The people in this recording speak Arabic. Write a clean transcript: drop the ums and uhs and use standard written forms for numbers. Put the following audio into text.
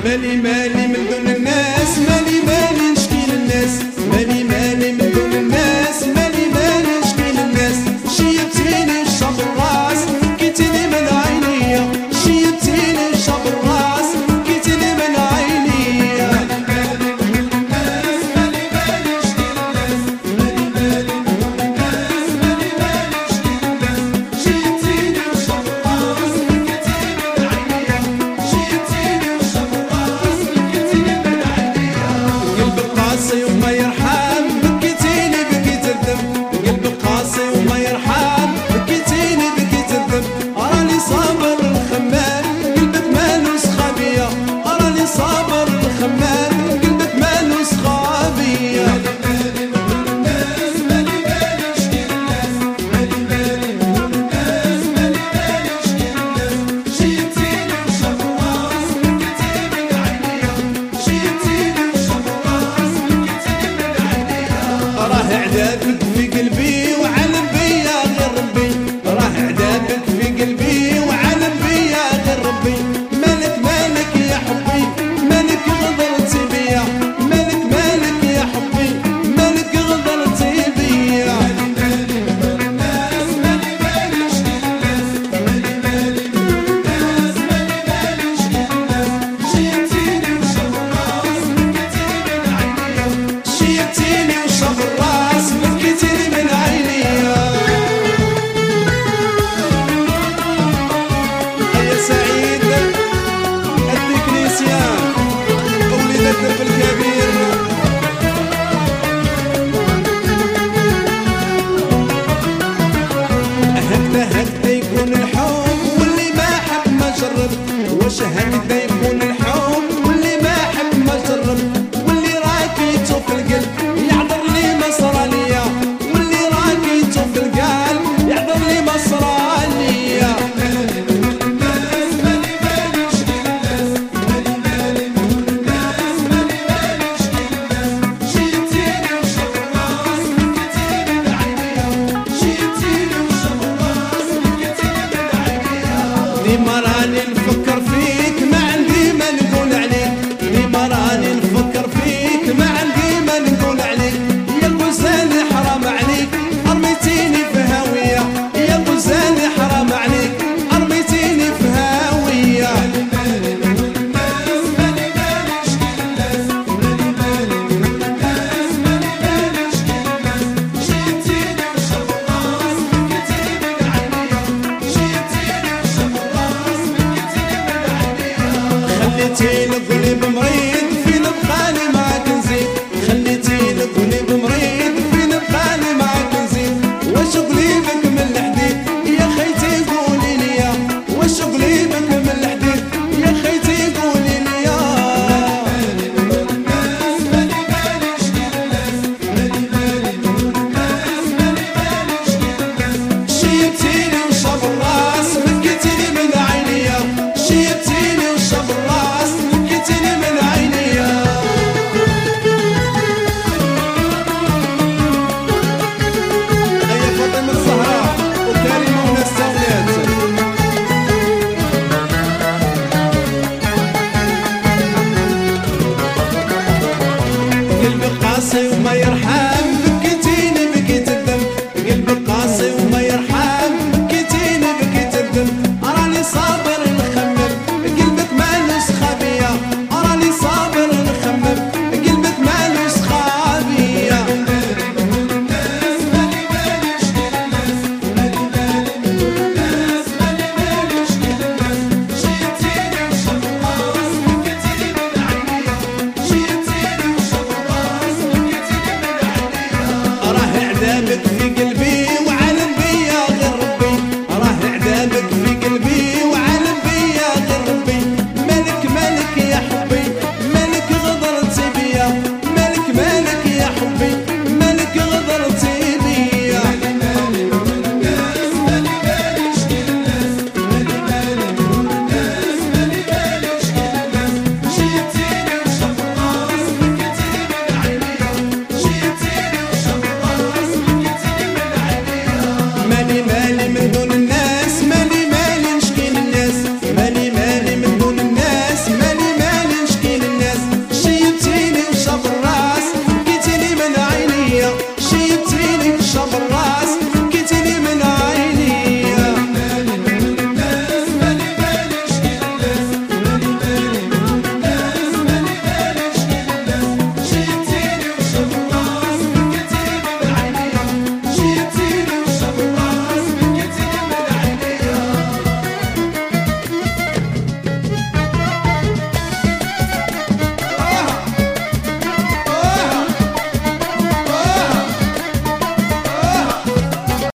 مالي مالي من دون الناس، مالي مالي نشكي للناس، مالي مالي من دون الناس، مالي مالي نشكي للناس. شيبتيني الشاب الراس كيتيني من عينيا، شيبتيني الشاب الراس كيتيني من عينيا. مالي مالي من دون الناس، مالي مالي نشكي للناس، مالي مالي من دون الناس، مالي مالي نشكي للناس. شيبتيني الشاب الراس كيتيني من عينيا، شيبتيني الشاب الراس كيتيني من عينيا. قلبك قاسي وما يرحم، بكيتيني بكيت الدم، قلبك قاسي وما يرحم، بكيتيني بكيت الدم. راني صابر الخمام قلبك مالوش خابية، راني صابر الخمام قلبك مالوش خابية. مالي مالي من دون الناس، مالي مالي نشكي للناس، مالي مالي من دون الناس، مالي مالي نشكي للناس. شيبتيني وشاب الراس بكيتيني من عينيا، شيبتيني وشاب الراس بكيتيني من عينيا. راه عذابك في قلبي وعلم بيا غير ربي، راه عذابك في قلبي وعلم بيا غير ربي. مالك مالك يا حبي، مالك غدرتي بيا، مالك مالك يا حبي، مالك غدرتي بيا. مالي مالي من دون الناس، مالي مالي نشكي للناس، مالي مالي من دون الناس، مالي مالي نشكي للناس. شيبتيني وشاب الراس بكيتيني من عينيا، شيبتيني وشاب الراس بكيتيني من عينيا. يا سعيد التكنيسيان ولد الدرب الكبير. هكذا هكذا يكون الحب واللي ما حب ما جرب، واش هكذا يكون الحب واللي ما حب ما جرب. واللي راكيتو في القلب يعذر لي ما صراليا، واللي راكيتو في القلب يعذر لي ما صراليا. مالي من دون الناس، مالي مالي نشكي للناس، مالي مالي من دون الناس، مالي مالي نشكي للناس. شيبتيني وشاب الراس بكيتيني من عينيا، شيبتيني وشاب الراس بكيتيني من عينيا. ديما راني نفكر فيك ما عندي ما نقول عليك، ديما راني نفكر فيك ما عندي ما نقول عليك. يا غزالي حرام عليك رميتيني في هاوية، يا غزالي حرام عليك رميتيني في هاوية. مالي مالي من دون الناس، مالي مالي نشكي للناس، مالي مالي من دون الناس، مالي مالي نشكي للناس. شيبتيني وشاب الراس بكيتيني من عينيا، شيبتيني وشاب الراس بكيتيني من عينيا. خليتيني قلب مريض فين بقالي معاك نزيد، خليتيني قلب مريض فين بقالي معاك نزيد. واش قليبك من الحديد يا خيتي قولي ليا، واش قليبك من الحديد يا خيتي قولي ليا. مالي من دون الناس، مالي مالي نشكي للناس، مالي مالي من دون الناس، مالي مالي نشكي للناس. شيبتيني وشاب الراس بكيتيني من عينيا، شيبتيني وشاب الراس بكيتيني من عينيا. هيا فاطمة الزهراء وكريمة وناس تاولات. قلبي قاسي وما يرحم،